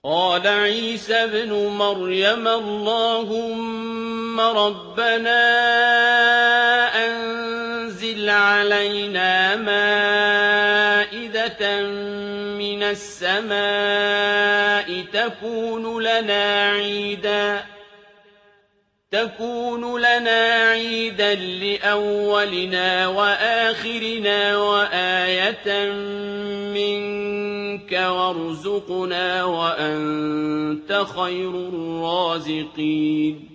قال عيسى ابن مريم اللهم ربنا أنزل علينا مائدة من السماء تكون لنا عيدا لأولنا وآخرنا وآية منك وارزقنا وأنت خير الرازقين